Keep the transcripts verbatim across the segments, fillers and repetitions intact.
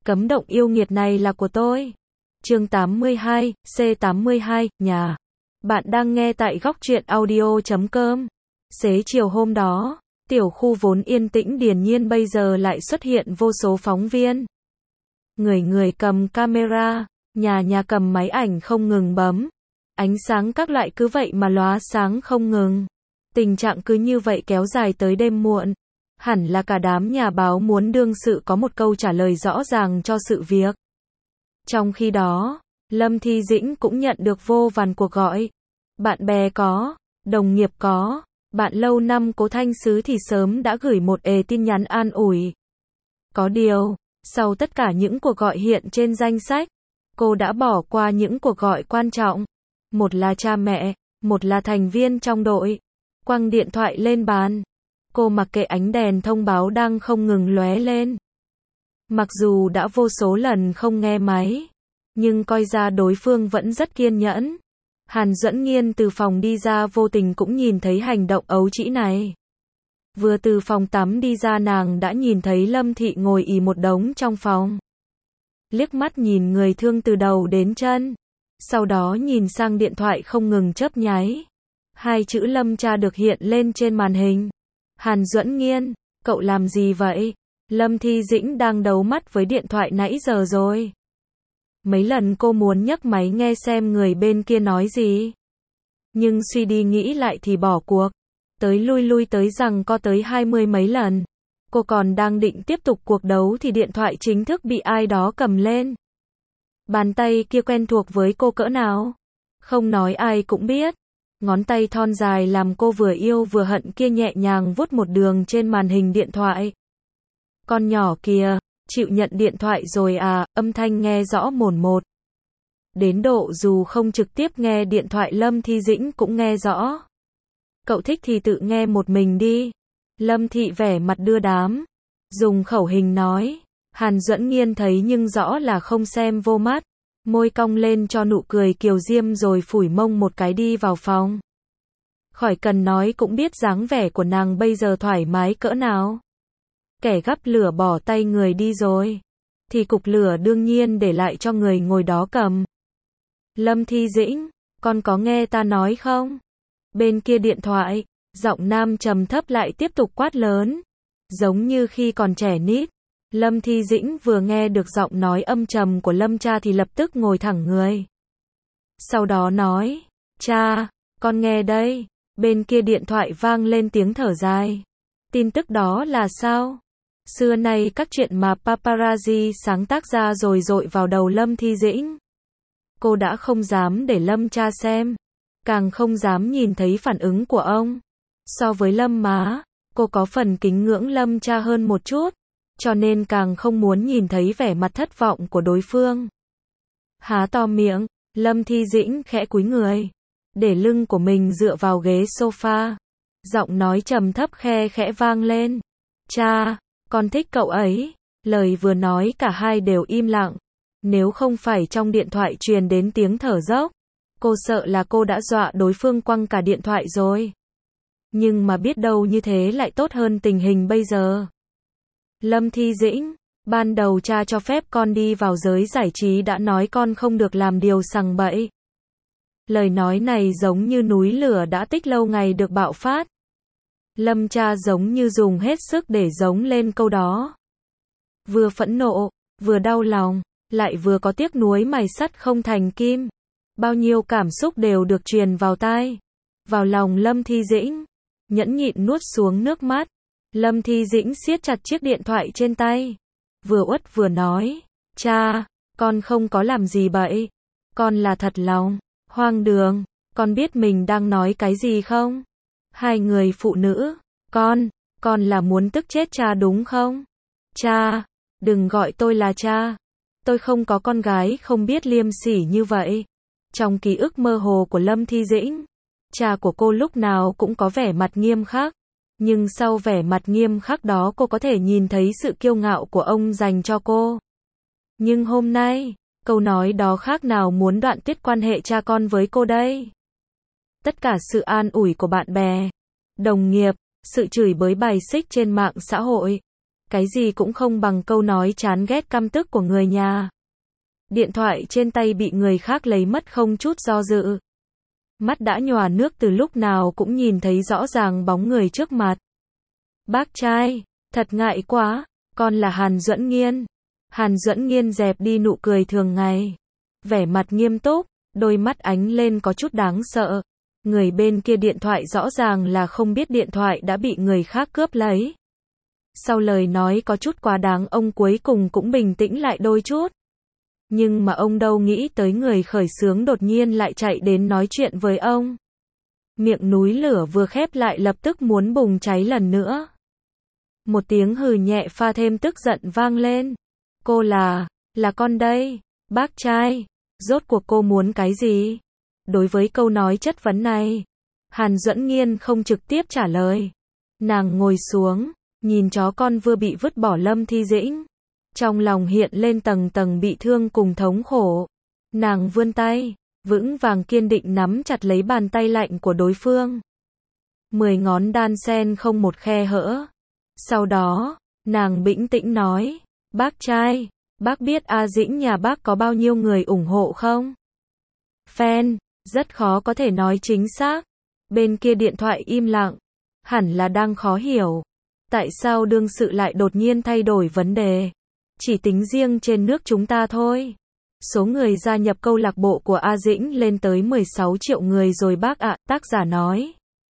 Cấm động yêu nghiệt này là của tôi. Chương tám mươi hai, C tám mươi hai, nhà. Bạn đang nghe tại góc truyện audio chấm com. Xế chiều hôm đó, tiểu khu vốn yên tĩnh điềm nhiên bây giờ lại xuất hiện vô số phóng viên. Người người cầm camera, nhà nhà cầm máy ảnh không ngừng bấm. Ánh sáng các loại cứ vậy mà lóa sáng không ngừng. Tình trạng cứ như vậy kéo dài tới đêm muộn. Hẳn là cả đám nhà báo muốn đương sự có một câu trả lời rõ ràng cho sự việc. Trong khi đó, Lâm Thi Dĩnh cũng nhận được vô vàn cuộc gọi. Bạn bè có, đồng nghiệp có, bạn lâu năm Cố Thanh Sứ thì sớm đã gửi một ề tin nhắn an ủi. Có điều, sau tất cả những cuộc gọi hiện trên danh sách, cô đã bỏ qua những cuộc gọi quan trọng. Một là cha mẹ, một là thành viên trong đội. Quăng điện thoại lên bàn. Cô mặc kệ ánh đèn thông báo đang không ngừng lóe lên. Mặc dù đã vô số lần không nghe máy, nhưng coi ra đối phương vẫn rất kiên nhẫn. Hàn Duẫn Nghiên từ phòng đi ra vô tình cũng nhìn thấy hành động ấu trĩ này. Vừa từ phòng tắm đi ra nàng đã nhìn thấy Lâm Thị ngồi ì một đống trong phòng. Liếc mắt nhìn người thương từ đầu đến chân. Sau đó nhìn sang điện thoại không ngừng chớp nháy. Hai chữ Lâm cha được hiện lên trên màn hình. Hàn Duẫn Nghiên, cậu làm gì vậy? Lâm Thi Dĩnh đang đấu mắt với điện thoại nãy giờ rồi. Mấy lần cô muốn nhấc máy nghe xem người bên kia nói gì. Nhưng suy đi nghĩ lại thì bỏ cuộc. Tới lui lui tới rằng có tới hai mươi mấy lần. Cô còn đang định tiếp tục cuộc đấu thì điện thoại chính thức bị ai đó cầm lên. Bàn tay kia quen thuộc với cô cỡ nào? Không nói ai cũng biết. Ngón tay thon dài làm cô vừa yêu vừa hận kia nhẹ nhàng vuốt một đường trên màn hình điện thoại. Con nhỏ kìa, chịu nhận điện thoại rồi à, âm thanh nghe rõ mồn một. Đến độ dù không trực tiếp nghe điện thoại Lâm Thi Dĩnh cũng nghe rõ. Cậu thích thì tự nghe một mình đi. Lâm Thị vẻ mặt đưa đám. Dùng khẩu hình nói. Hàn Duẫn Nghiên thấy nhưng rõ là không xem vô mắt. Môi cong lên cho nụ cười kiều diêm rồi phủi mông một cái đi vào phòng. Khỏi cần nói cũng biết dáng vẻ của nàng bây giờ thoải mái cỡ nào. Kẻ gắp lửa bỏ tay người đi rồi. Thì cục lửa đương nhiên để lại cho người ngồi đó cầm. Lâm Thi Dĩnh, con có nghe ta nói không? Bên kia điện thoại, giọng nam trầm thấp lại tiếp tục quát lớn. Giống như khi còn trẻ nít. Lâm Thi Dĩnh vừa nghe được giọng nói âm trầm của Lâm cha thì lập tức ngồi thẳng người. Sau đó nói, cha, con nghe đây. Bên kia điện thoại vang lên tiếng thở dài. Tin tức đó là sao? Xưa nay các chuyện mà paparazzi sáng tác ra rồi dội vào đầu Lâm Thi Dĩnh. Cô đã không dám để Lâm cha xem. Càng không dám nhìn thấy phản ứng của ông. So với Lâm má, cô có phần kính ngưỡng Lâm cha hơn một chút. Cho nên càng không muốn nhìn thấy vẻ mặt thất vọng của đối phương. Há to miệng, Lâm Thi Dĩnh khẽ cúi người. Để lưng của mình dựa vào ghế sofa. Giọng nói trầm thấp khe khẽ vang lên. Cha, con thích cậu ấy. Lời vừa nói cả hai đều im lặng. Nếu không phải trong điện thoại truyền đến tiếng thở dốc. Cô sợ là cô đã dọa đối phương quăng cả điện thoại rồi. Nhưng mà biết đâu như thế lại tốt hơn tình hình bây giờ. Lâm Thi Dĩnh, ban đầu cha cho phép con đi vào giới giải trí đã nói con không được làm điều sằng bậy. Lời nói này giống như núi lửa đã tích lâu ngày được bạo phát. Lâm cha giống như dùng hết sức để giống lên câu đó. Vừa phẫn nộ, vừa đau lòng, lại vừa có tiếc nuối mài sắt không thành kim. Bao nhiêu cảm xúc đều được truyền vào tai, vào lòng Lâm Thi Dĩnh. Nhẫn nhịn nuốt xuống nước mắt. Lâm Thi Dĩnh siết chặt chiếc điện thoại trên tay. Vừa uất vừa nói. Cha, con không có làm gì bậy. Con là thật lòng. Hoang đường. Con biết mình đang nói cái gì không? Hai người phụ nữ. Con, con là muốn tức chết cha đúng không? Cha, đừng gọi tôi là cha. Tôi không có con gái không biết liêm sỉ như vậy. Trong ký ức mơ hồ của Lâm Thi Dĩnh, cha của cô lúc nào cũng có vẻ mặt nghiêm khắc. Nhưng sau vẻ mặt nghiêm khắc đó cô có thể nhìn thấy sự kiêu ngạo của ông dành cho cô. Nhưng hôm nay, câu nói đó khác nào muốn đoạn tuyệt quan hệ cha con với cô đây. Tất cả sự an ủi của bạn bè, đồng nghiệp, sự chửi bới bài xích trên mạng xã hội, cái gì cũng không bằng câu nói chán ghét căm tức của người nhà. Điện thoại trên tay bị người khác lấy mất không chút do dự. Mắt đã nhòa nước từ lúc nào cũng nhìn thấy rõ ràng bóng người trước mặt. Bác trai, thật ngại quá, con là Hàn Duẫn Nghiên. Hàn Duẫn Nghiên dẹp đi nụ cười thường ngày. Vẻ mặt nghiêm túc, đôi mắt ánh lên có chút đáng sợ. Người bên kia điện thoại rõ ràng là không biết điện thoại đã bị người khác cướp lấy. Sau lời nói có chút quá đáng, ông cuối cùng cũng bình tĩnh lại đôi chút. Nhưng mà ông đâu nghĩ tới người khởi xướng đột nhiên lại chạy đến nói chuyện với ông. Miệng núi lửa vừa khép lại lập tức muốn bùng cháy lần nữa. Một tiếng hừ nhẹ pha thêm tức giận vang lên. Cô là, là con đây, bác trai, rốt cuộc cô muốn cái gì? Đối với câu nói chất vấn này, Hàn Duẫn Nghiên không trực tiếp trả lời. Nàng ngồi xuống, nhìn chó con vừa bị vứt bỏ Lâm Thi Dĩnh. Trong lòng hiện lên tầng tầng bị thương cùng thống khổ. Nàng vươn tay, vững vàng kiên định nắm chặt lấy bàn tay lạnh của đối phương. Mười ngón đan sen không một khe hở. Sau đó, nàng bình tĩnh nói, bác trai, bác biết A Dĩnh nhà bác có bao nhiêu người ủng hộ không? Fan, rất khó có thể nói chính xác. Bên kia điện thoại im lặng, hẳn là đang khó hiểu. Tại sao đương sự lại đột nhiên thay đổi vấn đề? Chỉ tính riêng trên nước chúng ta thôi. Số người gia nhập câu lạc bộ của A Dĩnh lên tới mười sáu triệu người rồi bác ạ, tác giả nói.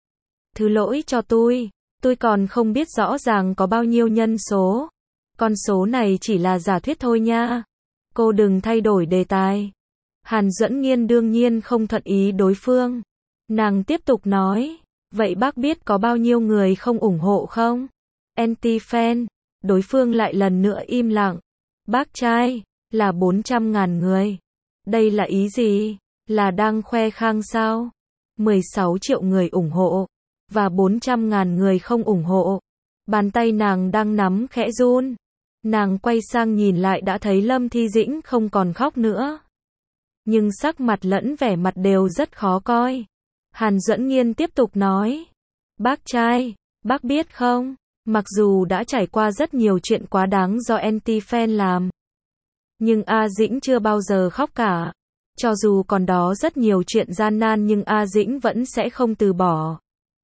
Thứ lỗi cho tôi, tôi còn không biết rõ ràng có bao nhiêu nhân số. Con số này chỉ là giả thuyết thôi nha. Cô đừng thay đổi đề tài. Hàn Duẫn Nghiên đương nhiên không thuận ý đối phương. Nàng tiếp tục nói, vậy bác biết có bao nhiêu người không ủng hộ không? Anti-fan. Đối phương lại lần nữa im lặng. Bác trai, là bốn trăm ngàn người. Đây là ý gì? Là đang khoe khang sao? mười sáu triệu người ủng hộ, và bốn trăm ngàn người không ủng hộ. Bàn tay nàng đang nắm khẽ run. Nàng quay sang nhìn lại đã thấy Lâm Thi Dĩnh không còn khóc nữa. Nhưng sắc mặt lẫn vẻ mặt đều rất khó coi. Hàn Duẫn Nghiên tiếp tục nói. Bác trai, bác biết không? Mặc dù đã trải qua rất nhiều chuyện quá đáng do anti-fan làm. Nhưng A Dĩnh chưa bao giờ khóc cả. Cho dù còn đó rất nhiều chuyện gian nan nhưng A Dĩnh vẫn sẽ không từ bỏ.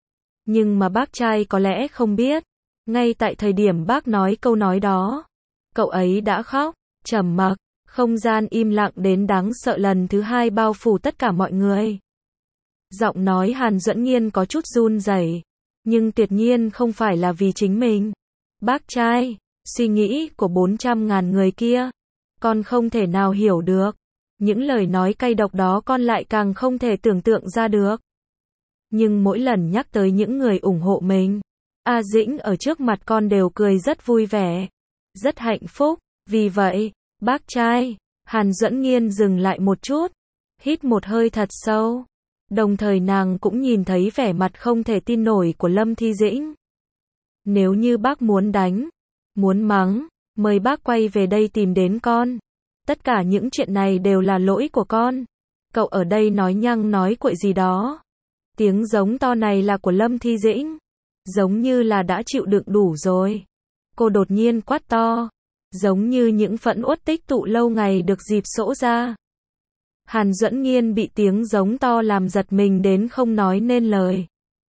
Nhưng mà bác trai có lẽ không biết. Ngay tại thời điểm bác nói câu nói đó, cậu ấy đã khóc. Trầm mặc, không gian im lặng đến đáng sợ lần thứ hai bao phủ tất cả mọi người. Giọng nói Hàn Duẫn Nghiên có chút run rẩy. Nhưng tuyệt nhiên không phải là vì chính mình. Bác trai, suy nghĩ của bốn trăm ngàn người kia, con không thể nào hiểu được. Những lời nói cay độc đó con lại càng không thể tưởng tượng ra được. Nhưng mỗi lần nhắc tới những người ủng hộ mình, A Dĩnh ở trước mặt con đều cười rất vui vẻ, rất hạnh phúc. Vì vậy, bác trai, Hàn Duẫn Nghiên dừng lại một chút, hít một hơi thật sâu. Đồng thời nàng cũng nhìn thấy vẻ mặt không thể tin nổi của Lâm Thi Dĩnh. Nếu như bác muốn đánh, muốn mắng, mời bác quay về đây tìm đến con. Tất cả những chuyện này đều là lỗi của con. Cậu ở đây nói nhăng nói cuội gì đó. Tiếng giống to này là của Lâm Thi Dĩnh. Giống như là đã chịu đựng đủ rồi. Cô đột nhiên quát to. Giống như những phẫn uất tích tụ lâu ngày được dịp xỗ ra. Hàn Duẫn Nghiên bị tiếng giống to làm giật mình đến không nói nên lời.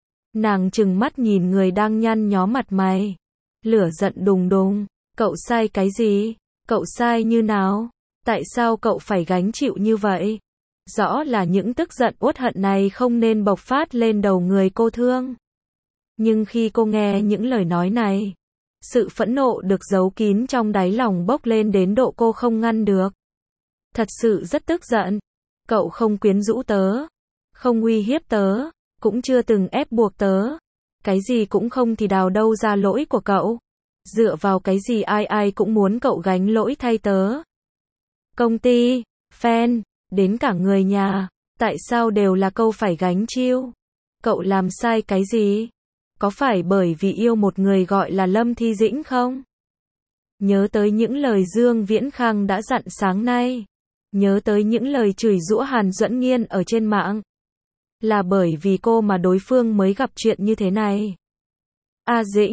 Nàng trừng mắt nhìn người đang nhăn nhó mặt mày. Lửa giận đùng đùng. Cậu sai cái gì? Cậu sai như nào? Tại sao cậu phải gánh chịu như vậy? Rõ là những tức giận uất hận này không nên bộc phát lên đầu người cô thương. Nhưng khi cô nghe những lời nói này, sự phẫn nộ được giấu kín trong đáy lòng bốc lên đến độ cô không ngăn được. Thật sự rất tức giận. Cậu không quyến rũ tớ, không uy hiếp tớ, cũng chưa từng ép buộc tớ. Cái gì cũng không thì đào đâu ra lỗi của cậu. Dựa vào cái gì ai ai cũng muốn cậu gánh lỗi thay tớ. Công ty, fan, đến cả người nhà, tại sao đều là câu phải gánh chịu? Cậu làm sai cái gì? Có phải bởi vì yêu một người gọi là Lâm Thi Dĩnh không? Nhớ tới những lời Dương Viễn Khang đã dặn sáng nay. Nhớ tới những lời chửi giũa Hàn Duẫn Nghiên ở trên mạng. Là bởi vì cô mà đối phương mới gặp chuyện như thế này. A Dĩnh,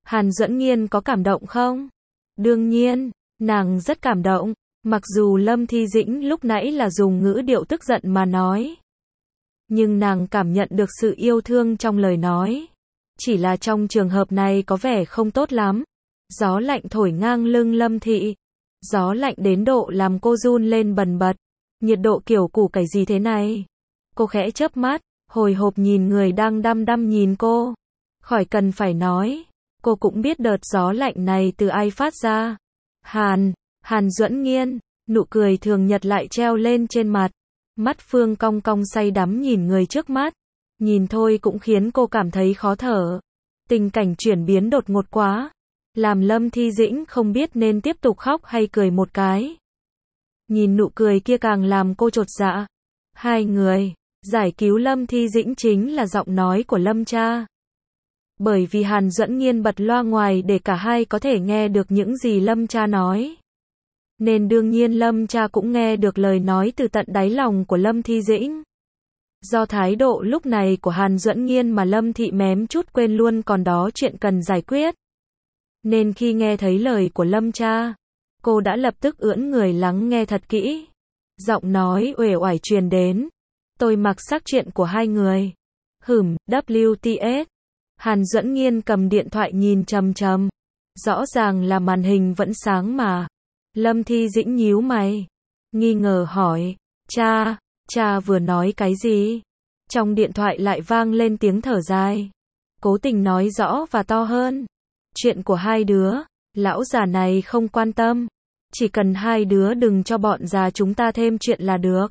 Hàn Duẫn Nghiên có cảm động không? Đương nhiên, nàng rất cảm động. Mặc dù Lâm Thi Dĩnh lúc nãy là dùng ngữ điệu tức giận mà nói. Nhưng nàng cảm nhận được sự yêu thương trong lời nói. Chỉ là trong trường hợp này có vẻ không tốt lắm. Gió lạnh thổi ngang lưng Lâm Thị. Gió lạnh đến độ làm cô run lên bần bật. Nhiệt độ kiểu củ cải gì thế này? Cô khẽ chớp mắt, hồi hộp nhìn người đang đăm đăm nhìn cô. Khỏi cần phải nói, cô cũng biết đợt gió lạnh này từ ai phát ra. Hàn, Hàn Duẫn Nghiên, nụ cười thường nhật lại treo lên trên mặt. Mắt Phương cong cong say đắm nhìn người trước mắt. Nhìn thôi cũng khiến cô cảm thấy khó thở. Tình cảnh chuyển biến đột ngột quá. Làm Lâm Thi Dĩnh không biết nên tiếp tục khóc hay cười một cái. Nhìn nụ cười kia càng làm cô chột dạ. Hai người, giải cứu Lâm Thi Dĩnh chính là giọng nói của Lâm cha. Bởi vì Hàn Duẫn Nghiên bật loa ngoài để cả hai có thể nghe được những gì Lâm cha nói. Nên đương nhiên Lâm cha cũng nghe được lời nói từ tận đáy lòng của Lâm Thi Dĩnh. Do thái độ lúc này của Hàn Duẫn Nghiên mà Lâm Thị mém chút quên luôn còn đó chuyện cần giải quyết. Nên khi nghe thấy lời của Lâm cha, cô đã lập tức ưỡn người lắng nghe thật kỹ. Giọng nói uể oải truyền đến. Tôi mặc xác chuyện của hai người. Hửm, W T S. Hàn Duẫn Nghiên cầm điện thoại nhìn chằm chằm. Rõ ràng là màn hình vẫn sáng mà. Lâm Thi Dĩnh nhíu mày. Nghi ngờ hỏi. Cha, cha vừa nói cái gì? Trong điện thoại lại vang lên tiếng thở dài. Cố tình nói rõ và to hơn. Chuyện của hai đứa, lão già này không quan tâm. Chỉ cần hai đứa đừng cho bọn già chúng ta thêm chuyện là được.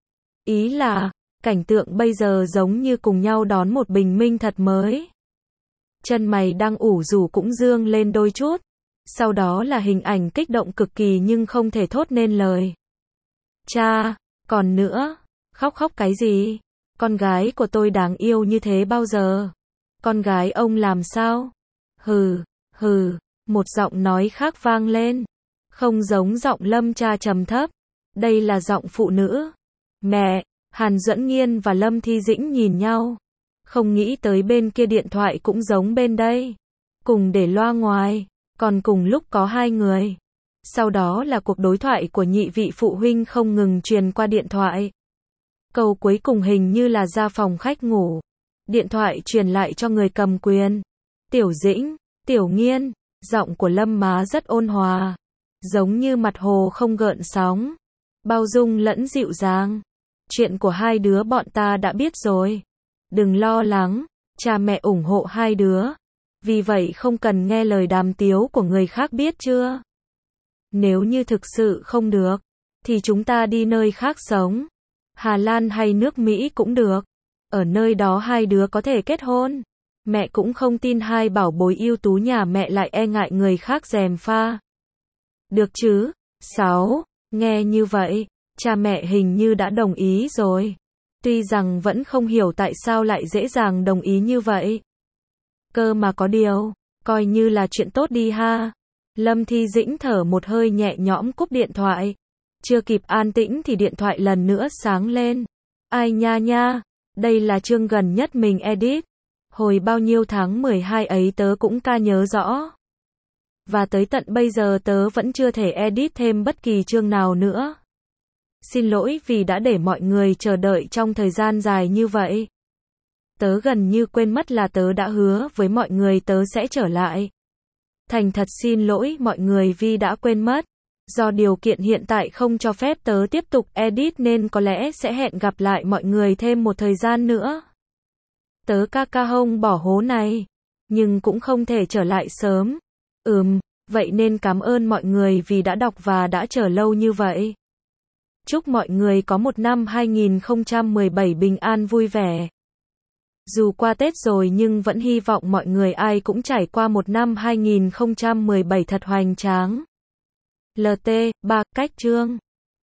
Ý là, cảnh tượng bây giờ giống như cùng nhau đón một bình minh thật mới. Chân mày đang ủ rũ cũng dương lên đôi chút. Sau đó là hình ảnh kích động cực kỳ nhưng không thể thốt nên lời. Cha, còn nữa, khóc khóc cái gì? Con gái của tôi đáng yêu như thế bao giờ? Con gái ông làm sao? Hừ, hừ, một giọng nói khác vang lên. Không giống giọng Lâm cha trầm thấp. Đây là giọng phụ nữ. Mẹ, Hàn Duẫn Nghiên và Lâm Thi Dĩnh nhìn nhau. Không nghĩ tới bên kia điện thoại cũng giống bên đây. Cùng để loa ngoài, còn cùng lúc có hai người. Sau đó là cuộc đối thoại của nhị vị phụ huynh không ngừng truyền qua điện thoại. Câu cuối cùng hình như là ra phòng khách ngủ. Điện thoại truyền lại cho người cầm quyền. Tiểu Dĩnh, Tiểu Nghiên, giọng của Lâm má rất ôn hòa. Giống như mặt hồ không gợn sóng. Bao dung lẫn dịu dàng. Chuyện của hai đứa bọn ta đã biết rồi. Đừng lo lắng, cha mẹ ủng hộ hai đứa. Vì vậy không cần nghe lời đàm tiếu của người khác biết chưa? Nếu như thực sự không được, thì chúng ta đi nơi khác sống. Hà Lan hay nước Mỹ cũng được. Ở nơi đó hai đứa có thể kết hôn. Mẹ cũng không tin hai bảo bối ưu tú nhà mẹ lại e ngại người khác gièm pha. Được chứ? Sáu. Nghe như vậy, cha mẹ hình như đã đồng ý rồi. Tuy rằng vẫn không hiểu tại sao lại dễ dàng đồng ý như vậy. Cơ mà có điều, coi như là chuyện tốt đi ha. Lâm Thi Dĩnh thở một hơi nhẹ nhõm cúp điện thoại. Chưa kịp an tĩnh thì điện thoại lần nữa sáng lên. Ai nha nha, đây là chương gần nhất mình edit. Hồi bao nhiêu tháng mười hai ấy tớ cũng ca nhớ rõ. Và tới tận bây giờ tớ vẫn chưa thể edit thêm bất kỳ chương nào nữa. Xin lỗi vì đã để mọi người chờ đợi trong thời gian dài như vậy. Tớ gần như quên mất là tớ đã hứa với mọi người tớ sẽ trở lại. Thành thật xin lỗi mọi người vì đã quên mất. Do điều kiện hiện tại không cho phép tớ tiếp tục edit nên có lẽ sẽ hẹn gặp lại mọi người thêm một thời gian nữa. Tớ ca ca hông bỏ hố này. Nhưng cũng không thể trở lại sớm. Ừm, vậy nên cảm ơn mọi người vì đã đọc và đã chờ lâu như vậy. Chúc mọi người có một năm hai nghìn không trăm mười bảy bình an vui vẻ. Dù qua Tết rồi nhưng vẫn hy vọng mọi người ai cũng trải qua một năm hai nghìn không trăm mười bảy thật hoành tráng. lờ tê, ba, cách chương